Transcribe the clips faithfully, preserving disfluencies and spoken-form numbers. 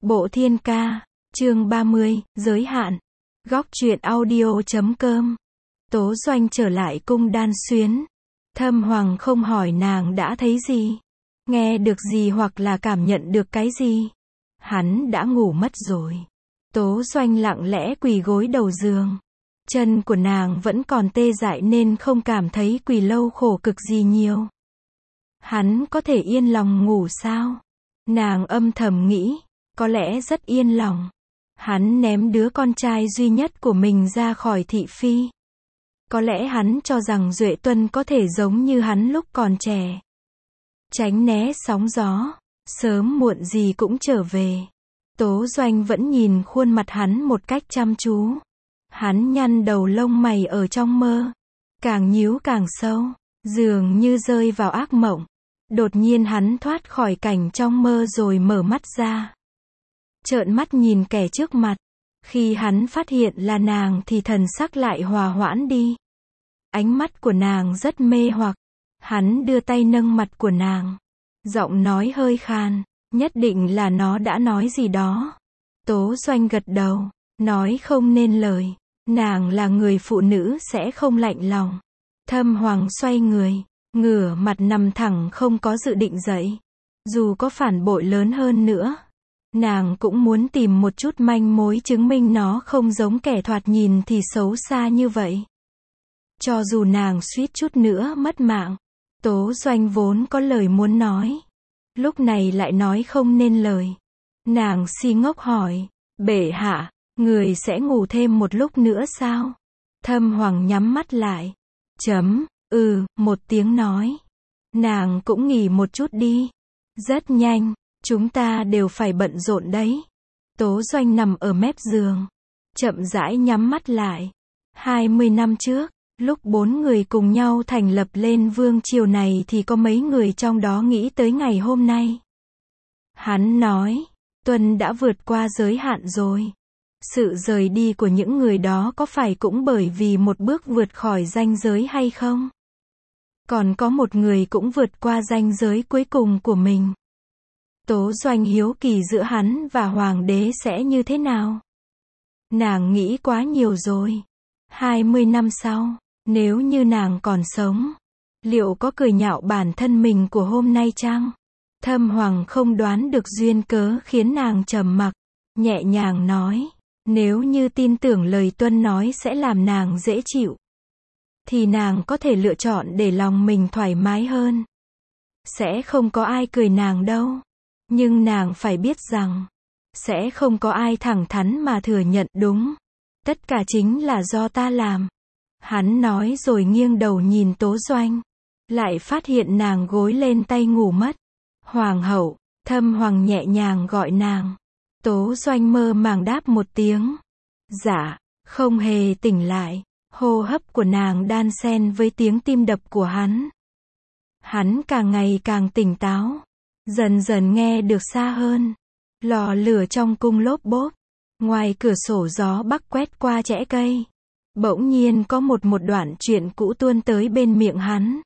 Bộ Thiên Ca, chương ba mươi, giới hạn. Góc truyện audio chấm com. Tố Doanh trở lại cung Đan Xuyến. Thâm Hoàng không hỏi nàng đã thấy gì, nghe được gì hoặc là cảm nhận được cái gì. Hắn đã ngủ mất rồi. Tố Doanh lặng lẽ quỳ gối đầu giường. Chân của nàng vẫn còn tê dại nên không cảm thấy quỳ lâu khổ cực gì nhiều. Hắn có thể yên lòng ngủ sao? Nàng âm thầm nghĩ, có lẽ rất yên lòng. Hắn ném đứa con trai duy nhất của mình ra khỏi thị phi. Có lẽ hắn cho rằng Duệ Tuân có thể giống như hắn lúc còn trẻ. Tránh né sóng gió, sớm muộn gì cũng trở về. Tố Doanh vẫn nhìn khuôn mặt hắn một cách chăm chú. Hắn nhăn đầu lông mày ở trong mơ. Càng nhíu càng sâu, dường như rơi vào ác mộng. Đột nhiên hắn thoát khỏi cảnh trong mơ rồi mở mắt ra. Trợn mắt nhìn kẻ trước mặt. Khi hắn phát hiện là nàng thì thần sắc lại hòa hoãn đi. Ánh mắt của nàng rất mê hoặc. Hắn đưa tay nâng mặt của nàng. Giọng nói hơi khan, nhất định là nó đã nói gì đó. Tố Doanh gật đầu, nói không nên lời. Nàng là người phụ nữ sẽ không lạnh lòng. Thâm Hoàng xoay người, ngửa mặt nằm thẳng không có dự định dậy. Dù có phản bội lớn hơn nữa, nàng cũng muốn tìm một chút manh mối chứng minh nó không giống kẻ thoạt nhìn thì xấu xa như vậy. Cho dù nàng suýt chút nữa mất mạng, Tố Doanh vốn có lời muốn nói. Lúc này lại nói không nên lời. Nàng si ngốc hỏi, bệ hạ, người sẽ ngủ thêm một lúc nữa sao? Thâm Hoàng nhắm mắt lại. Chấm, ừ, một tiếng nói. Nàng cũng nghỉ một chút đi. Rất nhanh, chúng ta đều phải bận rộn đấy. Tố Doanh nằm ở mép giường, chậm rãi nhắm mắt lại. Hai mươi năm trước, lúc bốn người cùng nhau thành lập lên vương triều này thì có mấy người trong đó nghĩ tới ngày hôm nay. Hắn nói, Tuân đã vượt qua giới hạn rồi. Sự rời đi của những người đó có phải cũng bởi vì một bước vượt khỏi ranh giới hay không? Còn có một người cũng vượt qua ranh giới cuối cùng của mình. Tố Doanh hiếu kỳ giữa hắn và hoàng đế sẽ như thế nào? Nàng nghĩ quá nhiều rồi. Hai mươi năm sau, nếu như nàng còn sống, liệu có cười nhạo bản thân mình của hôm nay chăng? Thâm Hoàng không đoán được duyên cớ khiến nàng trầm mặc, nhẹ nhàng nói, nếu như tin tưởng lời Tuân nói sẽ làm nàng dễ chịu, thì nàng có thể lựa chọn để lòng mình thoải mái hơn. Sẽ không có ai cười nàng đâu. Nhưng nàng phải biết rằng, sẽ không có ai thẳng thắn mà thừa nhận đúng. Tất cả chính là do ta làm. Hắn nói rồi nghiêng đầu nhìn Tố Doanh. Lại phát hiện nàng gối lên tay ngủ mất. Hoàng hậu, Thâm Hoàng nhẹ nhàng gọi nàng. Tố Doanh mơ màng đáp một tiếng. Dạ, không hề tỉnh lại. Hô hấp của nàng đan xen với tiếng tim đập của hắn. Hắn càng ngày càng tỉnh táo. Dần dần nghe được xa hơn. Lò lửa trong cung lốp bốp. Ngoài cửa sổ gió bắc quét qua chẽ cây. Bỗng nhiên có một một đoạn chuyện cũ tuôn tới bên miệng hắn.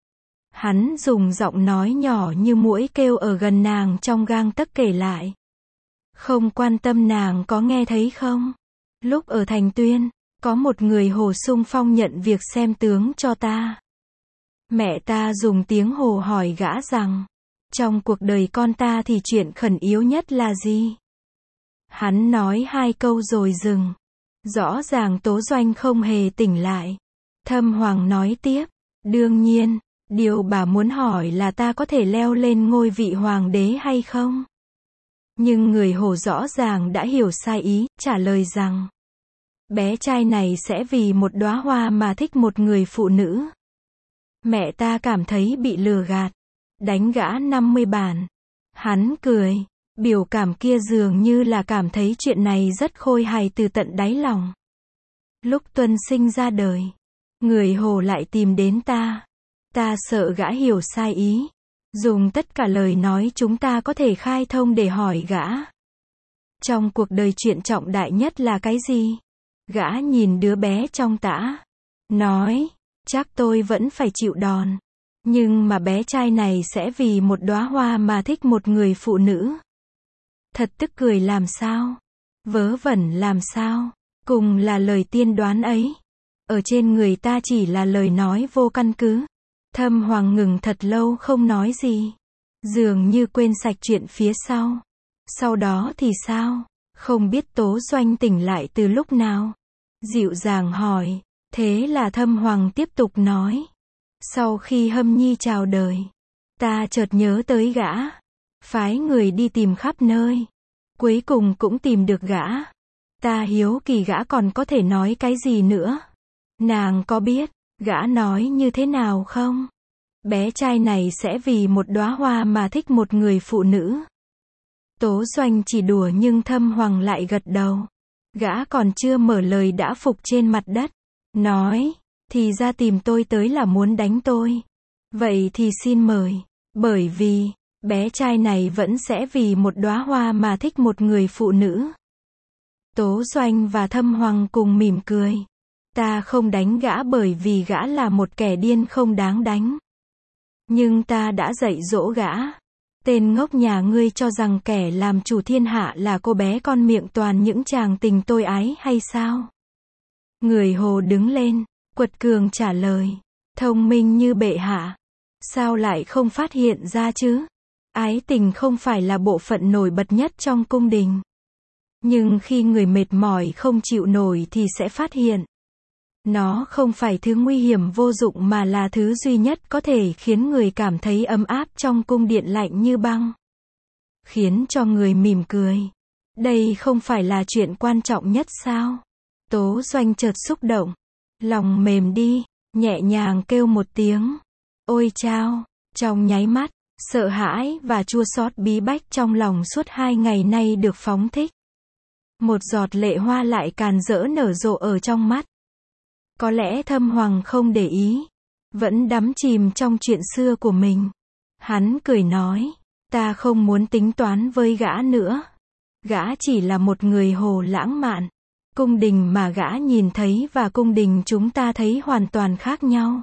Hắn dùng giọng nói nhỏ như muỗi kêu ở gần nàng trong gang tấc kể lại. Không quan tâm nàng có nghe thấy không? Lúc ở Thành Tuyên, có một người Hồ xung phong nhận việc xem tướng cho ta. Mẹ ta dùng tiếng Hồ hỏi gã rằng, trong cuộc đời con ta thì chuyện khẩn yếu nhất là gì? Hắn nói hai câu rồi dừng. Rõ ràng Tố Doanh không hề tỉnh lại. Thâm Hoàng nói tiếp, đương nhiên, điều bà muốn hỏi là ta có thể leo lên ngôi vị hoàng đế hay không? Nhưng người Hồ rõ ràng đã hiểu sai ý, trả lời rằng, bé trai này sẽ vì một đóa hoa mà thích một người phụ nữ. Mẹ ta cảm thấy bị lừa gạt, đánh gã năm mươi bản. Hắn cười, biểu cảm kia dường như là cảm thấy chuyện này rất khôi hài từ tận đáy lòng. Lúc Tuân sinh ra đời, người Hồ lại tìm đến ta. Ta sợ gã hiểu sai ý. Dùng tất cả lời nói chúng ta có thể khai thông để hỏi gã. Trong cuộc đời chuyện trọng đại nhất là cái gì? Gã nhìn đứa bé trong tã. Nói, chắc tôi vẫn phải chịu đòn. Nhưng mà bé trai này sẽ vì một đóa hoa mà thích một người phụ nữ. Thật tức cười làm sao? Vớ vẩn làm sao? Cùng là lời tiên đoán ấy. Ở trên người ta chỉ là lời nói vô căn cứ. Thâm Hoàng ngừng thật lâu không nói gì. Dường như quên sạch chuyện phía sau. Sau đó thì sao? Không biết Tố Doanh tỉnh lại từ lúc nào. Dịu dàng hỏi. Thế là Thâm Hoàng tiếp tục nói. Sau khi Hâm Nhi chào đời, ta chợt nhớ tới gã. Phái người đi tìm khắp nơi. Cuối cùng cũng tìm được gã. Ta hiếu kỳ gã còn có thể nói cái gì nữa. Nàng có biết, gã nói như thế nào không? Bé trai này sẽ vì một đóa hoa mà thích một người phụ nữ. Tố Doanh chỉ đùa nhưng Thâm Hoàng lại gật đầu. Gã còn chưa mở lời đã phục trên mặt đất. Nói, thì ra tìm tôi tới là muốn đánh tôi. Vậy thì xin mời. Bởi vì, bé trai này vẫn sẽ vì một đóa hoa mà thích một người phụ nữ. Tố Doanh và Thâm Hoàng cùng mỉm cười. Ta không đánh gã bởi vì gã là một kẻ điên không đáng đánh. Nhưng ta đã dạy dỗ gã. Tên ngốc nhà ngươi cho rằng kẻ làm chủ thiên hạ là cô bé con miệng toàn những chàng tình tôi ái hay sao? Người Hồ đứng lên, quật cường trả lời. Thông minh như bệ hạ. Sao lại không phát hiện ra chứ? Ái tình không phải là bộ phận nổi bật nhất trong cung đình. Nhưng khi người mệt mỏi không chịu nổi thì sẽ phát hiện. Nó không phải thứ nguy hiểm vô dụng mà là thứ duy nhất có thể khiến người cảm thấy ấm áp trong cung điện lạnh như băng. Khiến cho người mỉm cười. Đây không phải là chuyện quan trọng nhất sao? Tố Doanh chợt xúc động. Lòng mềm đi, nhẹ nhàng kêu một tiếng. Ôi chao! Trong nháy mắt, sợ hãi và chua xót bí bách trong lòng suốt hai ngày nay được phóng thích. Một giọt lệ hoa lại càn rỡ nở rộ ở trong mắt. Có lẽ Thâm Hoàng không để ý. Vẫn đắm chìm trong chuyện xưa của mình. Hắn cười nói. Ta không muốn tính toán với gã nữa. Gã chỉ là một người hồ lãng mạn. Cung đình mà gã nhìn thấy và cung đình chúng ta thấy hoàn toàn khác nhau.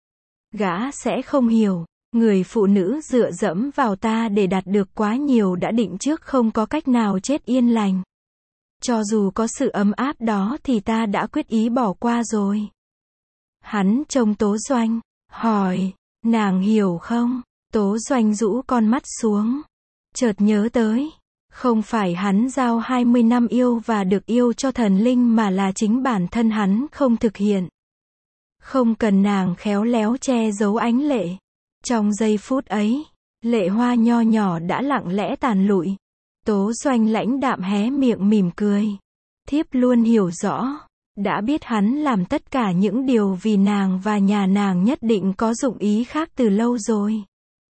Gã sẽ không hiểu. Người phụ nữ dựa dẫm vào ta để đạt được quá nhiều đã định trước không có cách nào chết yên lành. Cho dù có sự ấm áp đó thì ta đã quyết ý bỏ qua rồi. Hắn trông Tố Doanh, hỏi, nàng hiểu không? Tố Doanh rũ con mắt xuống. Chợt nhớ tới, không phải hắn giao hai mươi năm yêu và được yêu cho thần linh mà là chính bản thân hắn không thực hiện. Không cần nàng khéo léo che giấu ánh lệ. Trong giây phút ấy, lệ hoa nho nhỏ đã lặng lẽ tàn lụi. Tố Doanh lãnh đạm hé miệng mỉm cười. Thiếp luôn hiểu rõ, đã biết hắn làm tất cả những điều vì nàng và nhà nàng nhất định có dụng ý khác từ lâu rồi.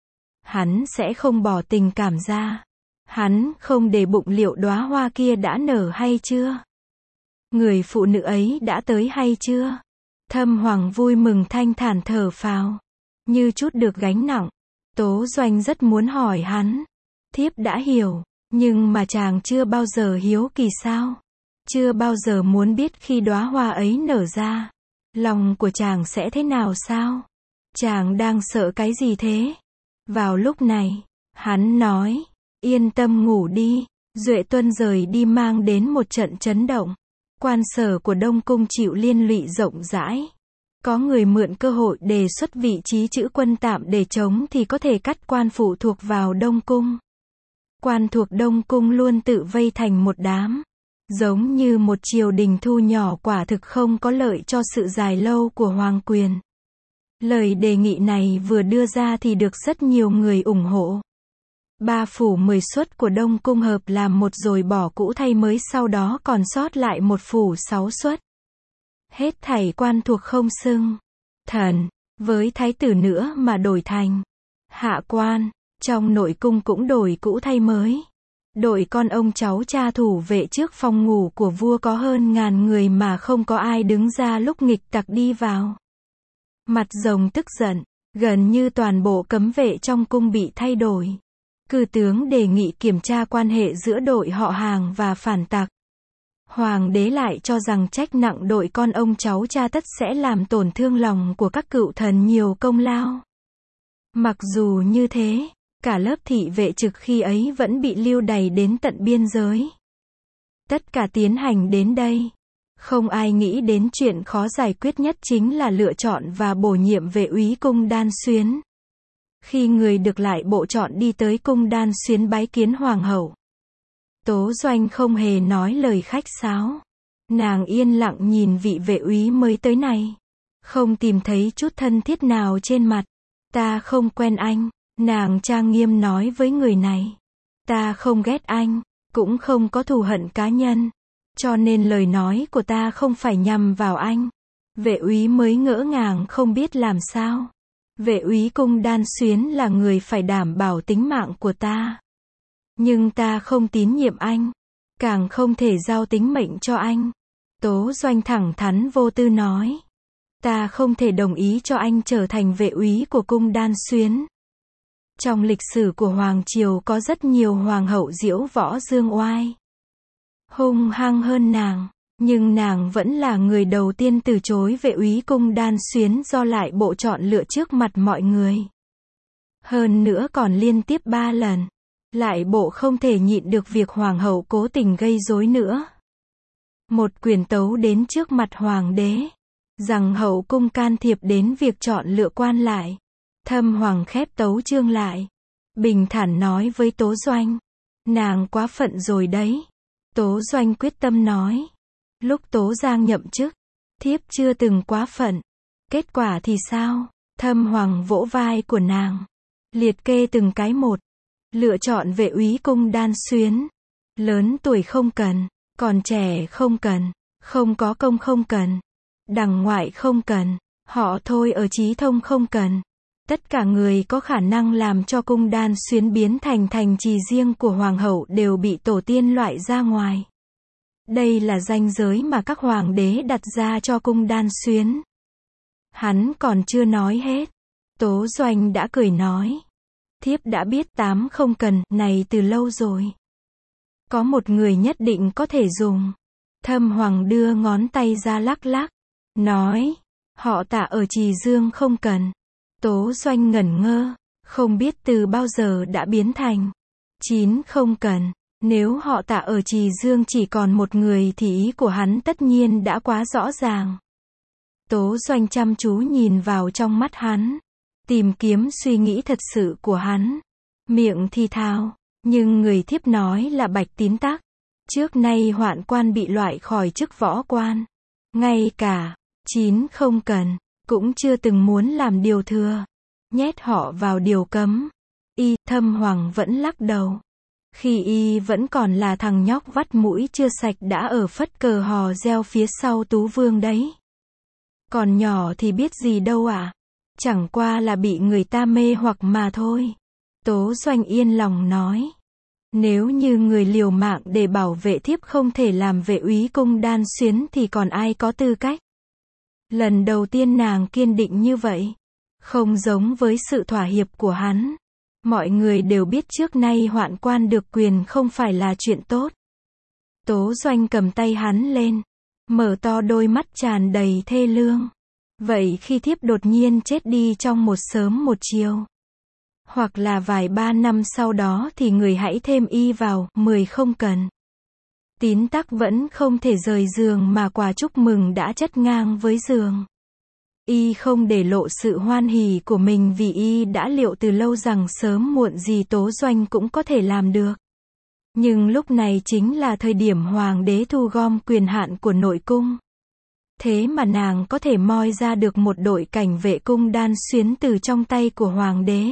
Hắn sẽ không bỏ tình cảm ra. Hắn không để bụng liệu đóa hoa kia đã nở hay chưa. Người phụ nữ ấy đã tới hay chưa. Thâm Hoàng vui mừng thanh thản thở phào. Như chút được gánh nặng. Tố Doanh rất muốn hỏi hắn. Thiếp đã hiểu. Nhưng mà chàng chưa bao giờ hiếu kỳ sao? Chưa bao giờ muốn biết khi đóa hoa ấy nở ra, lòng của chàng sẽ thế nào sao? Chàng đang sợ cái gì thế? Vào lúc này, hắn nói, yên tâm ngủ đi. Duệ Tuân rời đi mang đến một trận chấn động. Quan sở của Đông Cung chịu liên lụy rộng rãi. Có người mượn cơ hội đề xuất vị trí chữ quân tạm để chống thì có thể cắt quan phụ thuộc vào Đông Cung. Quan thuộc Đông Cung luôn tự vây thành một đám. Giống như một triều đình thu nhỏ quả thực không có lợi cho sự dài lâu của hoàng quyền. Lời đề nghị này vừa đưa ra thì được rất nhiều người ủng hộ. Ba phủ mười suất của Đông Cung hợp làm một rồi bỏ cũ thay mới, sau đó còn sót lại một phủ sáu suất. Hết thảy quan thuộc không xưng thần với thái tử nữa mà đổi thành hạ quan. Trong nội cung cũng đổi cũ thay mới. Đội con ông cháu cha thủ vệ trước phòng ngủ của vua có hơn ngàn người mà không có ai đứng ra lúc nghịch tặc đi vào. Mặt rồng tức giận, gần như toàn bộ cấm vệ trong cung bị thay đổi. Cử tướng đề nghị kiểm tra quan hệ giữa đội họ Hàng và phản tặc. Hoàng đế lại cho rằng trách nặng đội con ông cháu cha tất sẽ làm tổn thương lòng của các cựu thần nhiều công lao. Mặc dù như thế, Cả lớp thị vệ trực khi ấy vẫn bị lưu đày đến tận biên giới. Tất cả tiến hành đến đây. Không ai nghĩ đến chuyện khó giải quyết nhất chính là lựa chọn và bổ nhiệm vệ úy cung Đan Xuyến. Khi người được lại bộ chọn đi tới cung Đan Xuyến bái kiến hoàng hậu, Tố Doanh không hề nói lời khách sáo. Nàng yên lặng nhìn vị vệ úy mới tới này. Không tìm thấy chút thân thiết nào trên mặt. Ta không quen anh, nàng trang nghiêm nói với người này. Ta không ghét anh, cũng không có thù hận cá nhân. Cho nên lời nói của ta không phải nhằm vào anh. Vệ úy mới ngỡ ngàng không biết làm sao. Vệ úy cung Đan Xuyến là người phải đảm bảo tính mạng của ta. Nhưng ta không tín nhiệm anh. Càng không thể giao tính mệnh cho anh. Tố Doanh thẳng thắn vô tư nói. Ta không thể đồng ý cho anh trở thành vệ úy của cung Đan Xuyến. Trong lịch sử của Hoàng Triều có rất nhiều hoàng hậu diễu võ dương oai, hung hăng hơn nàng. Nhưng nàng vẫn là người đầu tiên từ chối vệ úy cung Đan Xuyến do lại bộ chọn lựa trước mặt mọi người. Hơn nữa còn liên tiếp ba lần. Lại bộ không thể nhịn được việc hoàng hậu cố tình gây rối nữa. Một quyền tấu đến trước mặt hoàng đế. Rằng hậu cung can thiệp đến việc chọn lựa quan lại. Thâm hoàng khép tấu chương lại. Bình thản nói với Tố Doanh. Nàng quá phận rồi đấy. Tố Doanh quyết tâm nói. Lúc Tố Giang nhậm chức, thiếp chưa từng quá phận. Kết quả thì sao? Thâm hoàng vỗ vai của nàng. Liệt kê từng cái một. Lựa chọn vệ úy cung Đan Xuyến. Lớn tuổi không cần. Còn trẻ không cần. Không có công không cần. Đằng ngoại không cần. Họ thôi ở Trí Thông không cần. Tất cả người có khả năng làm cho cung Đan Xuyến biến thành thành trì riêng của hoàng hậu đều bị tổ tiên loại ra ngoài. Đây là ranh giới mà các hoàng đế đặt ra cho cung Đan Xuyến. Hắn còn chưa nói hết. Tố Doanh đã cười nói. Thiếp đã biết tám không cần này từ lâu rồi. Có một người nhất định có thể dùng. Thâm hoàng đưa ngón tay ra lắc lắc. Nói. Họ Tạ ở Trì Dương không cần. Tố Doanh ngẩn ngơ. Không biết từ bao giờ đã biến thành. Chín không cần. Nếu họ Tạ ở Trì Dương chỉ còn một người thì ý của hắn tất nhiên đã quá rõ ràng. Tố Doanh chăm chú nhìn vào trong mắt hắn. Tìm kiếm suy nghĩ thật sự của hắn. Miệng thì thào. Nhưng người thiếp nói là Bạch Tín Tắc. Trước nay hoạn quan bị loại khỏi chức võ quan. Ngay cả chín không cần. Cũng chưa từng muốn làm điều thừa. Nhét họ vào điều cấm. Y Thâm hoàng vẫn lắc đầu. Khi y vẫn còn là thằng nhóc vắt mũi chưa sạch đã ở phất cờ hò reo phía sau Tú Vương đấy. Còn nhỏ thì biết gì đâu ạ. À? Chẳng qua là bị người ta mê hoặc mà thôi. Tố Doanh yên lòng nói. Nếu như người liều mạng để bảo vệ thiếp không thể làm vệ úy cung Đan Xuyến thì còn ai có tư cách. Lần đầu tiên nàng kiên định như vậy. Không giống với sự thỏa hiệp của hắn. Mọi người đều biết trước nay hoạn quan được quyền không phải là chuyện tốt. Tố Doanh cầm tay hắn lên. Mở to đôi mắt tràn đầy thê lương. Vậy khi thiếp đột nhiên chết đi trong một sớm một chiều. Hoặc là vài ba năm sau đó thì người hãy thêm y vào, mười không cần. Tín Tắc vẫn không thể rời giường mà quà chúc mừng đã chất ngang với giường. Y không để lộ sự hoan hỉ của mình vì y đã liệu từ lâu rằng sớm muộn gì Tố Doanh cũng có thể làm được. Nhưng lúc này chính là thời điểm hoàng đế thu gom quyền hạn của nội cung. Thế mà nàng có thể moi ra được một đội cảnh vệ cung Đan Xuyến từ trong tay của hoàng đế.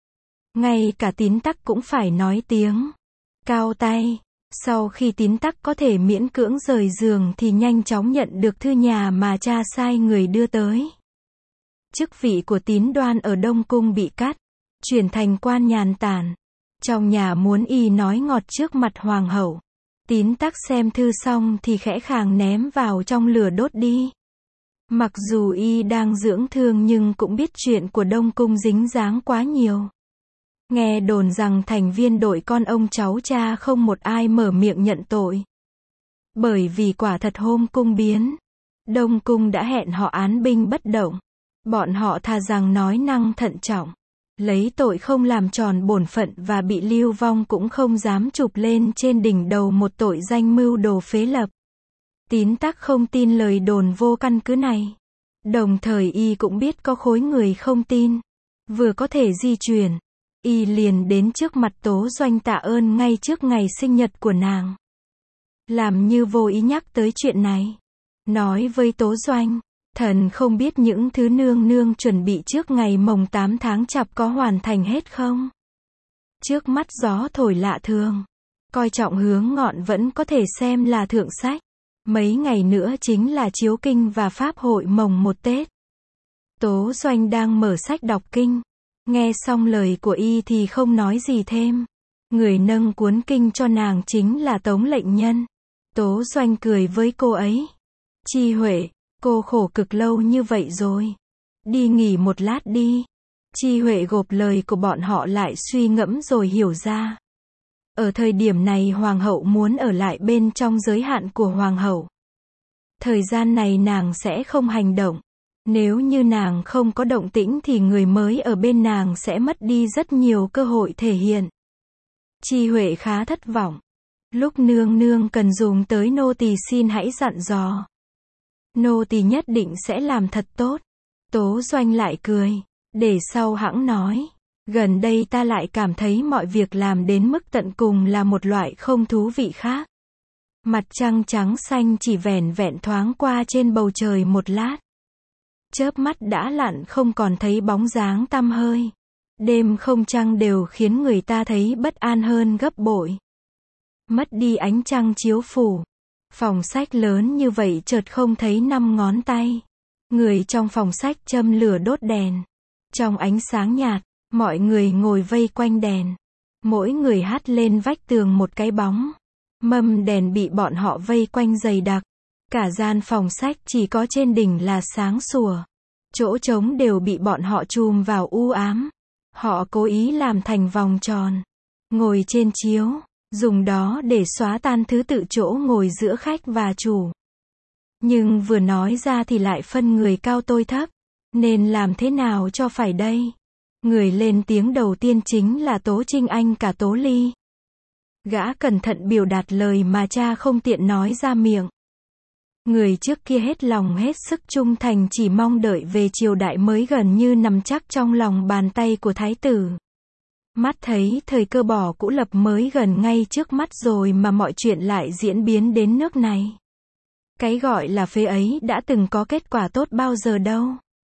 Ngay cả Tín Tắc cũng phải nói tiếng cao tay. Sau khi Tín Tắc có thể miễn cưỡng rời giường thì nhanh chóng nhận được thư nhà mà cha sai người đưa tới. Chức vị của Tín Đoan ở Đông Cung bị cắt, chuyển thành quan nhàn tản. Trong nhà muốn y nói ngọt trước mặt hoàng hậu. Tín Tắc xem thư xong thì khẽ khàng ném vào trong lửa đốt đi. Mặc dù y đang dưỡng thương nhưng cũng biết chuyện của Đông Cung dính dáng quá nhiều. Nghe đồn rằng thành viên đội con ông cháu cha không một ai mở miệng nhận tội. Bởi vì quả thật hôm cung biến, Đông Cung đã hẹn họ án binh bất động. Bọn họ thà rằng nói năng thận trọng, lấy tội không làm tròn bổn phận và bị lưu vong cũng không dám chụp lên trên đỉnh đầu một tội danh mưu đồ phế lập. Tín tắc không tin lời đồn vô căn cứ này. Đồng thời y cũng biết có khối người không tin. Vừa có thể di chuyển, y liền đến trước mặt Tố Doanh tạ ơn ngay trước ngày sinh nhật của nàng. Làm như vô ý nhắc tới chuyện này. Nói với Tố Doanh, thần không biết những thứ nương nương chuẩn bị trước ngày mồng tám tháng chạp có hoàn thành hết không? Trước mắt gió thổi lạ thường. Coi trọng hướng ngọn vẫn có thể xem là thượng sách. Mấy ngày nữa chính là chiếu kinh và pháp hội mồng một Tết. Tố Doanh đang mở sách đọc kinh. Nghe xong lời của y thì không nói gì thêm. Người nâng cuốn kinh cho nàng chính là Tống lệnh nhân. Tố Doanh cười với cô ấy. Chi Huệ, cô khổ cực lâu như vậy rồi. Đi nghỉ một lát đi. Chi Huệ gộp lời của bọn họ lại suy ngẫm rồi hiểu ra. Ở thời điểm này hoàng hậu muốn ở lại bên trong giới hạn của hoàng hậu. Thời gian này nàng sẽ không hành động. Nếu như nàng không có động tĩnh thì người mới ở bên nàng sẽ mất đi rất nhiều cơ hội thể hiện. Chi Huệ khá thất vọng. Lúc nương nương cần dùng tới nô tỳ xin hãy dặn dò. Nô tỳ nhất định sẽ làm thật tốt. Tố Doanh lại cười. Để sau hẵng nói. Gần đây ta lại cảm thấy mọi việc làm đến mức tận cùng là một loại không thú vị khác. Mặt trăng trắng xanh chỉ vẻn vẹn thoáng qua trên bầu trời một lát. Chớp mắt đã lặn không còn thấy bóng dáng tăm hơi. Đêm không trăng đều khiến người ta thấy bất an hơn gấp bội. Mất đi ánh trăng chiếu phủ. Phòng sách lớn như vậy chợt không thấy năm ngón tay. Người trong phòng sách châm lửa đốt đèn. Trong ánh sáng nhạt, mọi người ngồi vây quanh đèn. Mỗi người hắt lên vách tường một cái bóng. Mâm đèn bị bọn họ vây quanh dày đặc. Cả gian phòng sách chỉ có trên đỉnh là sáng sủa. Chỗ trống đều bị bọn họ chùm vào u ám. Họ cố ý làm thành vòng tròn. Ngồi trên chiếu. Dùng đó để xóa tan thứ tự chỗ ngồi giữa khách và chủ. Nhưng vừa nói ra thì lại phân người cao tôi thấp. Nên làm thế nào cho phải đây? Người lên tiếng đầu tiên chính là Tố Trinh Anh cả Tố Ly. Gã cẩn thận biểu đạt lời mà cha không tiện nói ra miệng. Người trước kia hết lòng hết sức trung thành chỉ mong đợi về triều đại mới gần như nằm chắc trong lòng bàn tay của thái tử. Mắt thấy thời cơ bỏ cũ lập mới gần ngay trước mắt rồi mà mọi chuyện lại diễn biến đến nước này. Cái gọi là phế ấy đã từng có kết quả tốt bao giờ đâu.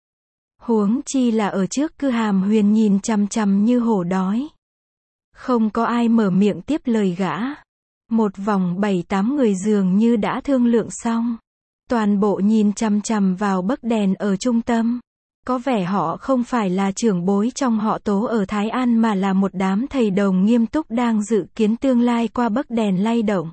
Huống chi là ở trước Cư Hàm Huyền nhìn chằm chằm như hổ đói. Không có ai mở miệng tiếp lời gã. Một vòng bảy tám người dường như đã thương lượng xong. Toàn bộ nhìn chằm chằm vào bấc đèn ở trung tâm. Có vẻ họ không phải là trưởng bối trong họ Tố ở Thái An mà là một đám thầy đồng nghiêm túc đang dự kiến tương lai qua bấc đèn lay động.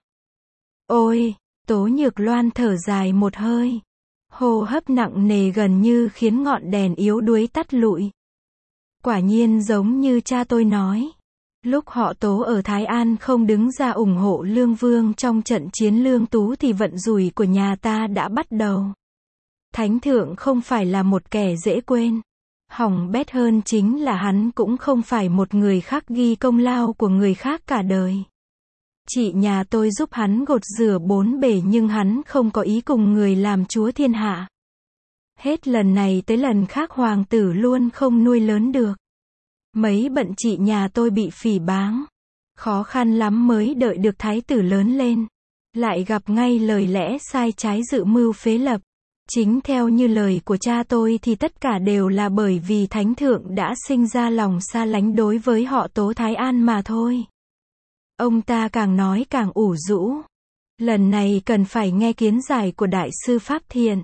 Ôi, Tố Nhược Loan thở dài một hơi. Hô hấp nặng nề gần như khiến ngọn đèn yếu đuối tắt lụi. Quả nhiên giống như cha tôi nói. Lúc họ Tố ở Thái An không đứng ra ủng hộ Lương Vương trong trận chiến Lương Tú thì vận rủi của nhà ta đã bắt đầu. Thánh thượng không phải là một kẻ dễ quên. Hỏng bét hơn chính là hắn cũng không phải một người khác ghi công lao của người khác cả đời. Chị nhà tôi giúp hắn gột rửa bốn bể nhưng hắn không có ý cùng người làm chúa thiên hạ. Hết lần này tới lần khác hoàng tử luôn không nuôi lớn được. Mấy bận chị nhà tôi bị phỉ báng. Khó khăn lắm mới đợi được thái tử lớn lên. Lại gặp ngay lời lẽ sai trái dự mưu phế lập. Chính theo như lời của cha tôi thì tất cả đều là bởi vì thánh thượng đã sinh ra lòng xa lánh đối với họ Tố Thái An mà thôi. Ông ta càng nói càng ủ rũ. Lần này cần phải nghe kiến giải của đại sư Pháp Thiện.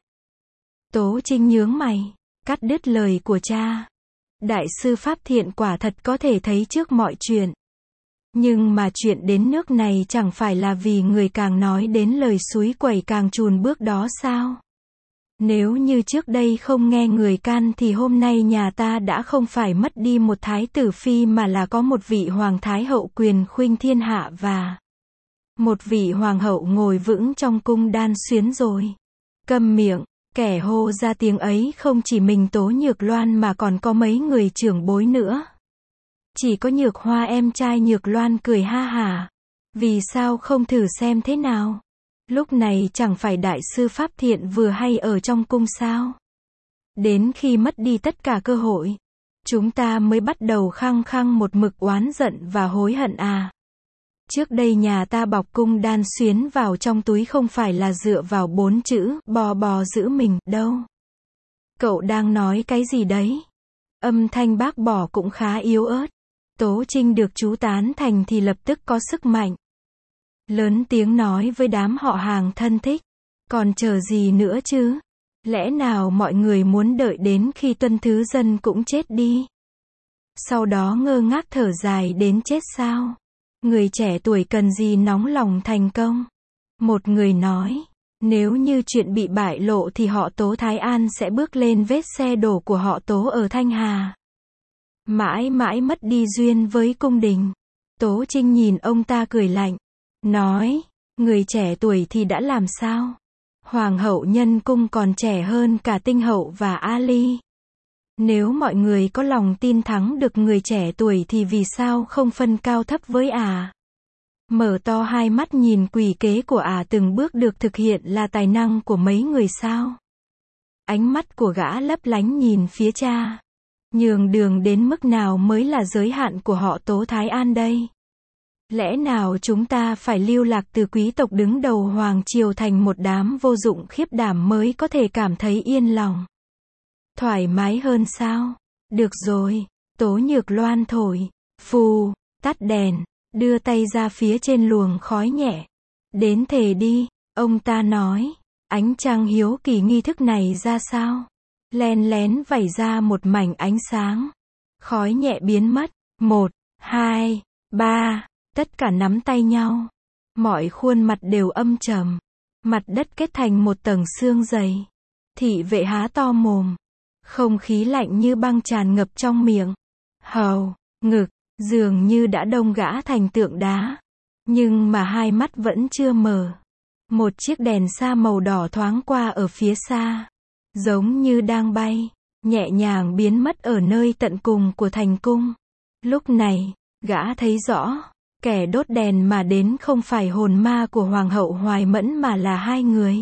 Tố Trinh nhướng mày, cắt đứt lời của cha. Đại sư Pháp Thiện quả thật có thể thấy trước mọi chuyện. Nhưng mà chuyện đến nước này chẳng phải là vì người càng nói đến lời suối quẩy càng chùn bước đó sao? Nếu như trước đây không nghe người can thì hôm nay nhà ta đã không phải mất đi một thái tử phi mà là có một vị hoàng thái hậu quyền khuynh thiên hạ và một vị hoàng hậu ngồi vững trong cung Đan Xuyến rồi. Câm miệng, kẻ hô ra tiếng ấy không chỉ mình Tố Nhược Loan mà còn có mấy người trưởng bối nữa. Chỉ có Nhược Hoa em trai Nhược Loan cười ha hả. Vì sao không thử xem thế nào? Lúc này chẳng phải đại sư Pháp Thiện vừa hay ở trong cung sao? Đến khi mất đi tất cả cơ hội, chúng ta mới bắt đầu khăng khăng một mực oán giận và hối hận à? Trước đây nhà ta bọc cung đan xuyến vào trong túi không phải là dựa vào bốn chữ, bò bò giữ mình, đâu. Cậu đang nói cái gì đấy? Âm thanh bác bỏ cũng khá yếu ớt. Tố Trinh được chú tán thành thì lập tức có sức mạnh. Lớn tiếng nói với đám họ hàng thân thích. Còn chờ gì nữa chứ? Lẽ nào mọi người muốn đợi đến khi Tuân Thứ Dân cũng chết đi? Sau đó ngơ ngác thở dài đến chết sao? Người trẻ tuổi cần gì nóng lòng thành công? Một người nói, nếu như chuyện bị bại lộ thì họ Tố Thái An sẽ bước lên vết xe đổ của họ Tố ở Thanh Hà. Mãi mãi mất đi duyên với cung đình. Tố Trinh nhìn ông ta cười lạnh, nói, người trẻ tuổi thì đã làm sao? Hoàng hậu nhân cung còn trẻ hơn cả Tinh Hậu và Ali. Nếu mọi người có lòng tin thắng được người trẻ tuổi thì vì sao không phân cao thấp với ả? Mở to hai mắt nhìn quỷ kế của ả từng bước được thực hiện là tài năng của mấy người sao? Ánh mắt của gã lấp lánh nhìn phía cha. Nhường đường đến mức nào mới là giới hạn của họ Tố Thái An đây? Lẽ nào chúng ta phải lưu lạc từ quý tộc đứng đầu hoàng triều thành một đám vô dụng khiếp đảm mới có thể cảm thấy yên lòng? Thoải mái hơn sao? Được rồi, Tố Nhược Loan thổi, phù, tắt đèn, đưa tay ra phía trên luồng khói nhẹ. Đến thề đi, ông ta nói. Ánh trăng hiếu kỳ nghi thức này ra sao? Len lén vẩy ra một mảnh ánh sáng. Khói nhẹ biến mất. Một, hai, ba. Tất cả nắm tay nhau. Mọi khuôn mặt đều âm trầm. Mặt đất kết thành một tầng xương dày. Thị vệ há to mồm. Không khí lạnh như băng tràn ngập trong miệng. Hầu, ngực, dường như đã đông gã thành tượng đá. Nhưng mà hai mắt vẫn chưa mở. Một chiếc đèn sa màu đỏ thoáng qua ở phía xa. Giống như đang bay, nhẹ nhàng biến mất ở nơi tận cùng của thành cung. Lúc này, gã thấy rõ, kẻ đốt đèn mà đến không phải hồn ma của Hoàng hậu Hoài Mẫn mà là hai người.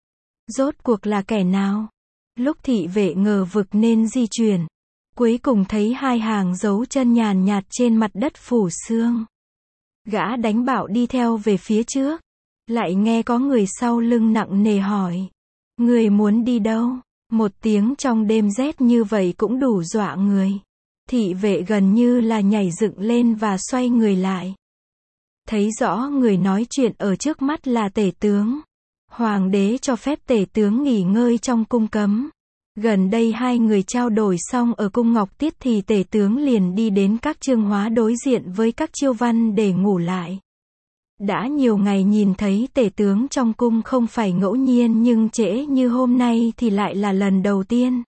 Rốt cuộc là kẻ nào? Lúc thị vệ ngờ vực nên di chuyển, cuối cùng thấy hai hàng dấu chân nhàn nhạt trên mặt đất phủ sương. Gã đánh bạo đi theo về phía trước, lại nghe có người sau lưng nặng nề hỏi. Người muốn đi đâu? Một tiếng trong đêm rét như vậy cũng đủ dọa người. Thị vệ gần như là nhảy dựng lên và xoay người lại. Thấy rõ người nói chuyện ở trước mắt là tể tướng. Hoàng đế cho phép tể tướng nghỉ ngơi trong cung cấm. Gần đây hai người trao đổi xong ở cung Ngọc Tiết thì tể tướng liền đi đến các chương hóa đối diện với các chiêu văn để ngủ lại. Đã nhiều ngày nhìn thấy tể tướng trong cung không phải ngẫu nhiên nhưng trễ như hôm nay thì lại là lần đầu tiên.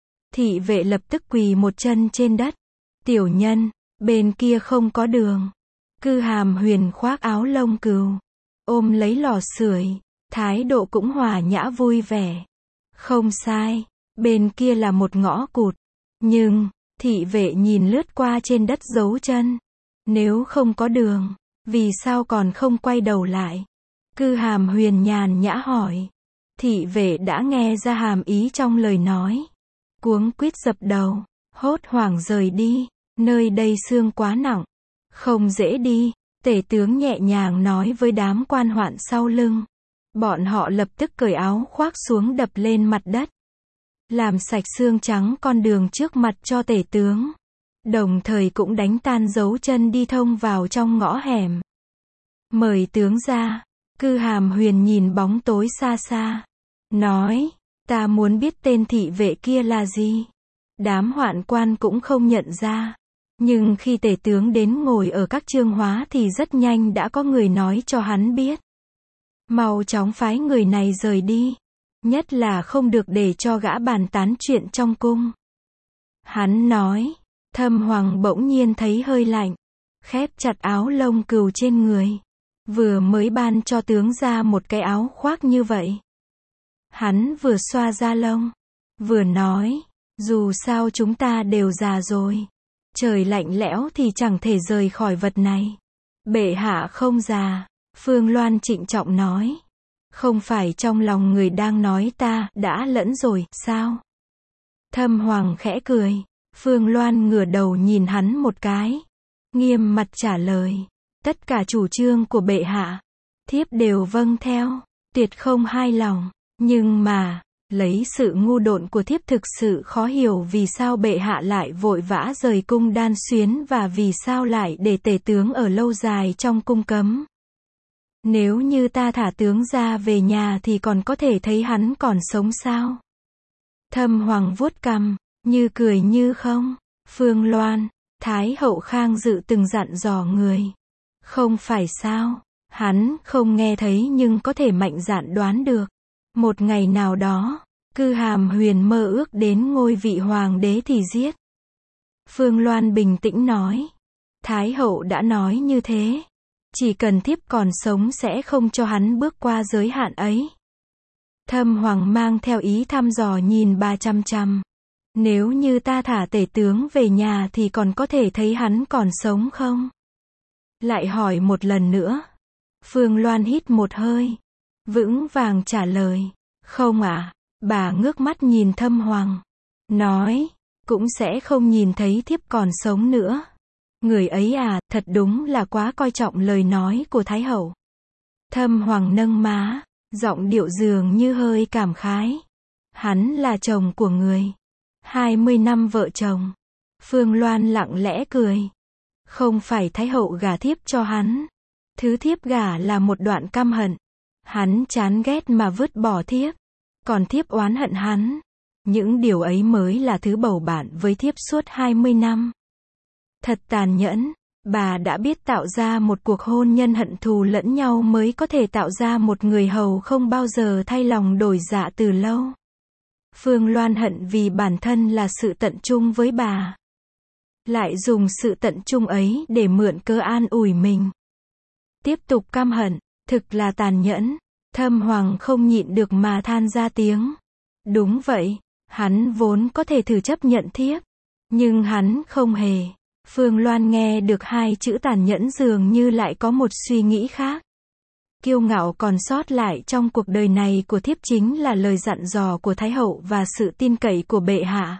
Thị vệ lập tức quỳ một chân trên đất. Tiểu nhân, bên kia không có đường. Cư Hàm Huyền khoác áo lông cừu, ôm lấy lò sưởi, thái độ cũng hòa nhã vui vẻ. Không sai, bên kia là một ngõ cụt. Nhưng, thị vệ nhìn lướt qua trên đất dấu chân. Nếu không có đường, vì sao còn không quay đầu lại? Cư Hàm Huyền nhàn nhã hỏi. Thị vệ đã nghe ra hàm ý trong lời nói. Cuống quýt dập đầu, hốt hoảng rời đi. Nơi đây sương quá nặng, không dễ đi. Tể tướng nhẹ nhàng nói với đám quan hoạn sau lưng. Bọn họ lập tức cởi áo khoác xuống đập lên mặt đất, làm sạch xương trắng con đường trước mặt cho tể tướng. Đồng thời cũng đánh tan dấu chân đi thông vào trong ngõ hẻm. Mời tướng ra. Cư Hàm Huyền nhìn bóng tối xa xa, nói, ta muốn biết tên thị vệ kia là gì. Đám hoạn quan cũng không nhận ra. Nhưng khi tể tướng đến ngồi ở các chương hóa thì rất nhanh đã có người nói cho hắn biết. Mau chóng phái người này rời đi. Nhất là không được để cho gã bàn tán chuyện trong cung. Hắn nói. Thâm Hoàng bỗng nhiên thấy hơi lạnh, khép chặt áo lông cừu trên người. Vừa mới ban cho tướng ra một cái áo khoác như vậy. Hắn vừa xoa da lông, vừa nói, dù sao chúng ta đều già rồi. Trời lạnh lẽo thì chẳng thể rời khỏi vật này. Bệ hạ không già. Phương Loan trịnh trọng nói. Không phải trong lòng người đang nói ta đã lẫn rồi, sao? Thâm Hoàng khẽ cười. Phương Loan ngửa đầu nhìn hắn một cái. Nghiêm mặt trả lời. Tất cả chủ trương của bệ hạ, thiếp đều vâng theo, tuyệt không hai lòng. Nhưng mà, lấy sự ngu độn của thiếp thực sự khó hiểu vì sao bệ hạ lại vội vã rời cung Đan Xuyến và vì sao lại để tể tướng ở lâu dài trong cung cấm. Nếu như ta thả tướng ra về nhà thì còn có thể thấy hắn còn sống sao? Thâm Hoàng vuốt cằm, như cười như không. Phương Loan, Thái hậu Khang Dự từng dặn dò người. Không phải sao? Hắn không nghe thấy nhưng có thể mạnh dạn đoán được. Một ngày nào đó, Cư Hàm Huyền mơ ước đến ngôi vị hoàng đế thì giết. Phương Loan bình tĩnh nói. Thái hậu đã nói như thế. Chỉ cần thiếp còn sống sẽ không cho hắn bước qua giới hạn ấy. Thâm Hoàng mang theo ý thăm dò nhìn bà chăm chăm. Nếu như ta thả tể tướng về nhà thì còn có thể thấy hắn còn sống không? Lại hỏi một lần nữa. Phương Loan hít một hơi. Vững vàng trả lời. Không ạ. À. Bà ngước mắt nhìn Thâm Hoàng. Nói. Cũng sẽ không nhìn thấy thiếp còn sống nữa. Người ấy à, thật đúng là quá coi trọng lời nói của Thái hậu. Thâm Hoàng nâng má. Giọng điệu dường như hơi cảm khái. Hắn là chồng của người. Hai mươi năm vợ chồng. Phương Loan lặng lẽ cười. Không phải Thái hậu gả thiếp cho hắn. Thứ thiếp gả là một đoạn căm hận. Hắn chán ghét mà vứt bỏ thiếp. Còn thiếp oán hận hắn. Những điều ấy mới là thứ bầu bạn với thiếp suốt hai mươi năm. Thật tàn nhẫn. Bà đã biết tạo ra một cuộc hôn nhân hận thù lẫn nhau mới có thể tạo ra một người hầu không bao giờ thay lòng đổi dạ từ lâu. Phương Loan hận vì bản thân là sự tận trung với bà. Lại dùng sự tận trung ấy để mượn cớ an ủi mình. Tiếp tục căm hận, thực là tàn nhẫn. Thâm Hoàng không nhịn được mà than ra tiếng. Đúng vậy, hắn vốn có thể thử chấp nhận thiếp. Nhưng hắn không hề. Phương Loan nghe được hai chữ tàn nhẫn dường như lại có một suy nghĩ khác. Kiêu ngạo còn sót lại trong cuộc đời này của thiếp chính là lời dặn dò của Thái hậu và sự tin cậy của bệ hạ.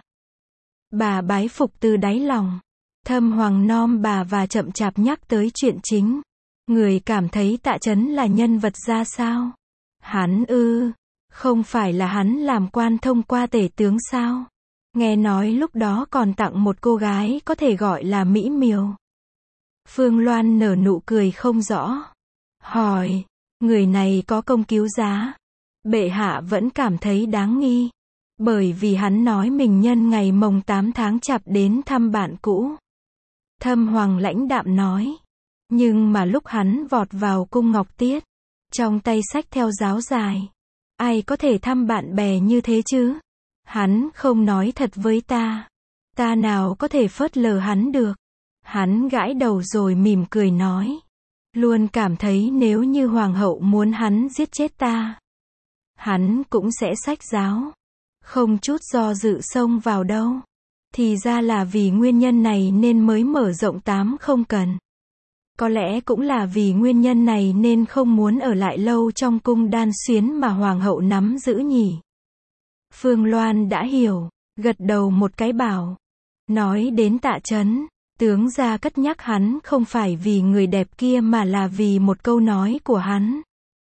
Bà bái phục từ đáy lòng. Thâm Hoàng nom bà và chậm chạp nhắc tới chuyện chính. Người cảm thấy Tạ Chấn là nhân vật ra sao? Hắn ư? Không phải là hắn làm quan thông qua tể tướng sao? Nghe nói lúc đó còn tặng một cô gái có thể gọi là Mỹ Miều. Phương Loan nở nụ cười không rõ. Hỏi, người này có công cứu giá? Bệ hạ vẫn cảm thấy đáng nghi. Bởi vì hắn nói mình nhân ngày mồng tám tháng Chạp đến thăm bạn cũ. Thâm Hoàng lãnh đạm nói. Nhưng mà lúc hắn vọt vào cung Ngọc Tiết, trong tay xách theo giáo dài. Ai có thể thăm bạn bè như thế chứ? Hắn không nói thật với ta. Ta nào có thể phớt lờ hắn được. Hắn gãi đầu rồi mỉm cười nói. Luôn cảm thấy nếu như hoàng hậu muốn hắn giết chết ta, hắn cũng sẽ xách giáo. Không chút do dự xông vào đâu. Thì ra là vì nguyên nhân này nên mới mở rộng tám không cần. Có lẽ cũng là vì nguyên nhân này nên không muốn ở lại lâu trong cung Đan Xuyến mà hoàng hậu nắm giữ nhỉ. Phương Loan đã hiểu, gật đầu một cái bảo. Nói đến Tạ Chấn, tướng gia cất nhắc hắn không phải vì người đẹp kia mà là vì một câu nói của hắn.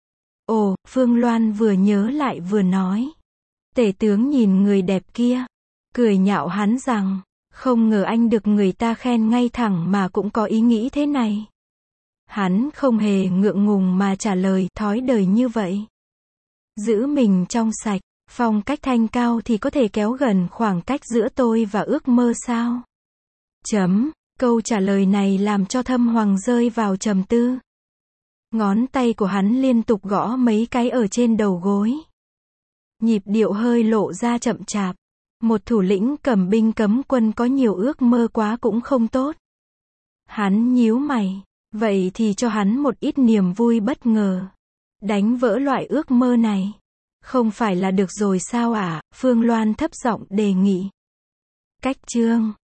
Ồ, Phương Loan vừa nhớ lại vừa nói. Tể tướng nhìn người đẹp kia, cười nhạo hắn rằng, không ngờ anh được người ta khen ngay thẳng mà cũng có ý nghĩ thế này. Hắn không hề ngượng ngùng mà trả lời, thói đời như vậy. Giữ mình trong sạch, phong cách thanh cao thì có thể kéo gần khoảng cách giữa tôi và ước mơ sao? Chấm, câu trả lời này làm cho Thâm Hoàng rơi vào trầm tư. Ngón tay của hắn liên tục gõ mấy cái ở trên đầu gối. Nhịp điệu hơi lộ ra chậm chạp. Một thủ lĩnh cầm binh cấm quân có nhiều ước mơ quá cũng không tốt. Hắn nhíu mày. Vậy thì cho hắn một ít niềm vui bất ngờ. Đánh vỡ loại ước mơ này. Không phải là được rồi sao ạ? À? Phương Loan thấp giọng đề nghị. Cách chương